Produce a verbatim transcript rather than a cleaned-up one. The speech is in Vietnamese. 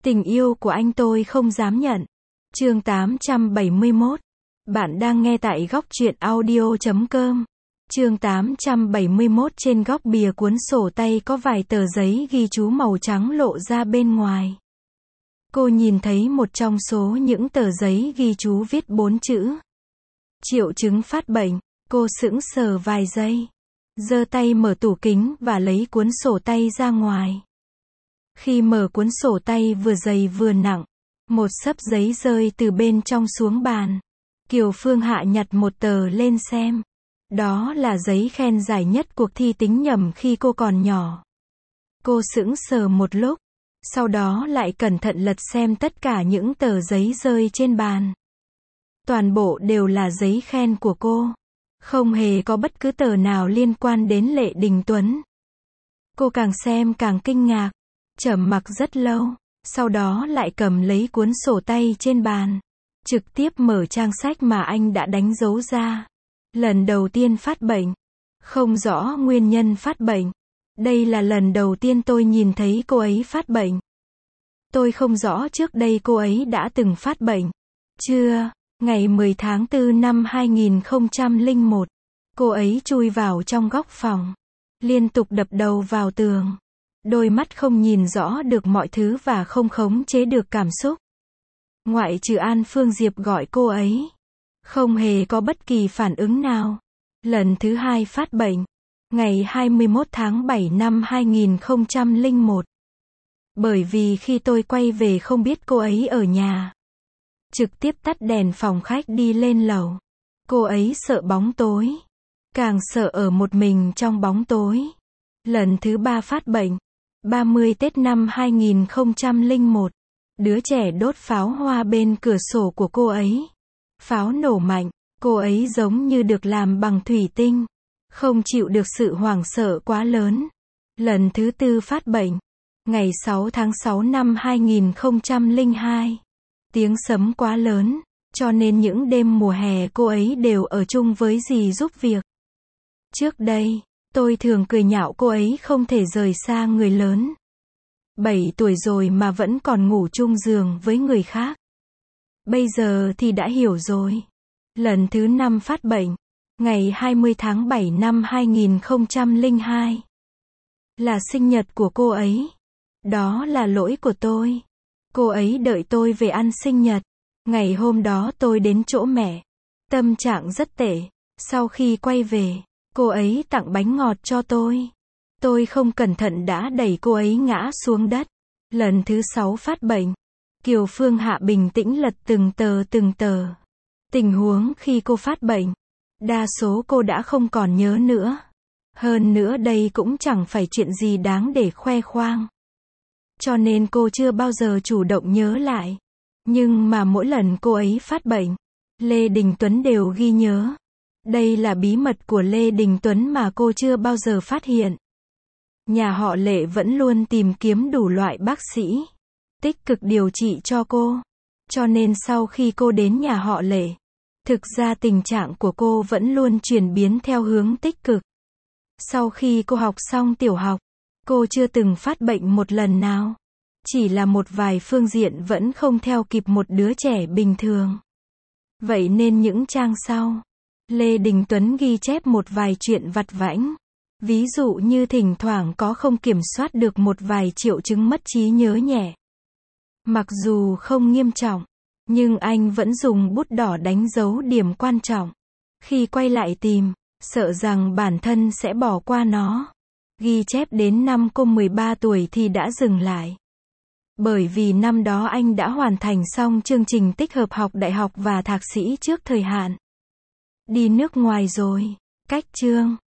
Tình yêu của anh tôi không dám nhận. Chương tám trăm bảy mươi mốt. Bạn đang nghe tại góc truyện audio chấm com. Chương tám trăm bảy mươi mốt. Trên góc bìa cuốn sổ tay có vài tờ giấy ghi chú màu trắng lộ ra bên ngoài. Cô nhìn thấy một trong số những tờ giấy ghi chú viết bốn chữ. Triệu chứng phát bệnh. Cô sững sờ vài giây. Giơ tay mở tủ kính và lấy cuốn sổ tay ra ngoài. Khi mở cuốn sổ tay vừa dày vừa nặng, một xấp giấy rơi từ bên trong xuống bàn. Kiều Phương Hạ nhặt một tờ lên xem. Đó là giấy khen giải nhất cuộc thi tính nhẩm khi cô còn nhỏ. Cô sững sờ một lúc, sau đó lại cẩn thận lật xem tất cả những tờ giấy rơi trên bàn. Toàn bộ đều là giấy khen của cô. Không hề có bất cứ tờ nào liên quan đến Lệ Đình Tuấn. Cô càng xem càng kinh ngạc, trầm mặc rất lâu, sau đó lại cầm lấy cuốn sổ tay trên bàn, trực tiếp mở trang sách mà anh đã đánh dấu ra. Lần đầu tiên phát bệnh, không rõ nguyên nhân phát bệnh. Đây là lần đầu tiên tôi nhìn thấy cô ấy phát bệnh. Tôi không rõ trước đây cô ấy đã từng phát bệnh chưa. Ngày mười tháng tư năm hai nghìn không trăm lẻ một, cô ấy chui vào trong góc phòng, liên tục đập đầu vào tường. Đôi mắt không nhìn rõ được mọi thứ và không khống chế được cảm xúc. Ngoại trừ An Phương Diệp gọi cô ấy, không hề có bất kỳ phản ứng nào. Lần thứ hai phát bệnh, ngày hai mươi mốt tháng bảy năm hai nghìn không trăm lẻ một. Bởi vì khi tôi quay về không biết cô ấy ở nhà. Trực tiếp tắt đèn phòng khách đi lên lầu. Cô ấy sợ bóng tối. Càng sợ ở một mình trong bóng tối. Lần thứ ba phát bệnh, ba mươi Tết năm hai nghìn không trăm lẻ một. Đứa trẻ đốt pháo hoa bên cửa sổ của cô ấy. Pháo nổ mạnh, cô ấy giống như được làm bằng thủy tinh. Không chịu được sự hoảng sợ quá lớn. Lần thứ tư phát bệnh, ngày sáu tháng sáu năm hai nghìn không trăm lẻ hai. Tiếng sấm quá lớn, cho nên những đêm mùa hè cô ấy đều ở chung với dì giúp việc. Trước đây, tôi thường cười nhạo cô ấy không thể rời xa người lớn. bảy tuổi rồi mà vẫn còn ngủ chung giường với người khác. Bây giờ thì đã hiểu rồi. Lần thứ năm phát bệnh, ngày hai mươi tháng bảy năm hai nghìn không trăm lẻ hai. Là sinh nhật của cô ấy. Đó là lỗi của tôi. Cô ấy đợi tôi về ăn sinh nhật. Ngày hôm đó tôi đến chỗ mẹ. Tâm trạng rất tệ. Sau khi quay về, cô ấy tặng bánh ngọt cho tôi. Tôi không cẩn thận đã đẩy cô ấy ngã xuống đất. Lần thứ sáu phát bệnh, Kiều Phương Hạ bình tĩnh lật từng tờ từng tờ. Tình huống khi cô phát bệnh, đa số cô đã không còn nhớ nữa. Hơn nữa đây cũng chẳng phải chuyện gì đáng để khoe khoang. Cho nên cô chưa bao giờ chủ động nhớ lại. Nhưng mà mỗi lần cô ấy phát bệnh, Lê Đình Tuấn đều ghi nhớ. Đây là bí mật của Lê Đình Tuấn mà cô chưa bao giờ phát hiện. Nhà họ Lệ vẫn luôn tìm kiếm đủ loại bác sĩ, tích cực điều trị cho cô. Cho nên sau khi cô đến nhà họ Lệ, thực ra tình trạng của cô vẫn luôn chuyển biến theo hướng tích cực. Sau khi cô học xong tiểu học, cô chưa từng phát bệnh một lần nào. Chỉ là một vài phương diện vẫn không theo kịp một đứa trẻ bình thường. Vậy nên những trang sau, Lê Đình Tuấn ghi chép một vài chuyện vặt vãnh. Ví dụ như thỉnh thoảng có không kiểm soát được một vài triệu chứng mất trí nhớ nhẹ. Mặc dù không nghiêm trọng, nhưng anh vẫn dùng bút đỏ đánh dấu điểm quan trọng. Khi quay lại tìm, sợ rằng bản thân sẽ bỏ qua nó. Ghi chép đến năm cô mười ba tuổi thì đã dừng lại. Bởi vì năm đó anh đã hoàn thành xong chương trình tích hợp học đại học và thạc sĩ trước thời hạn. Đi nước ngoài rồi. Cách chương.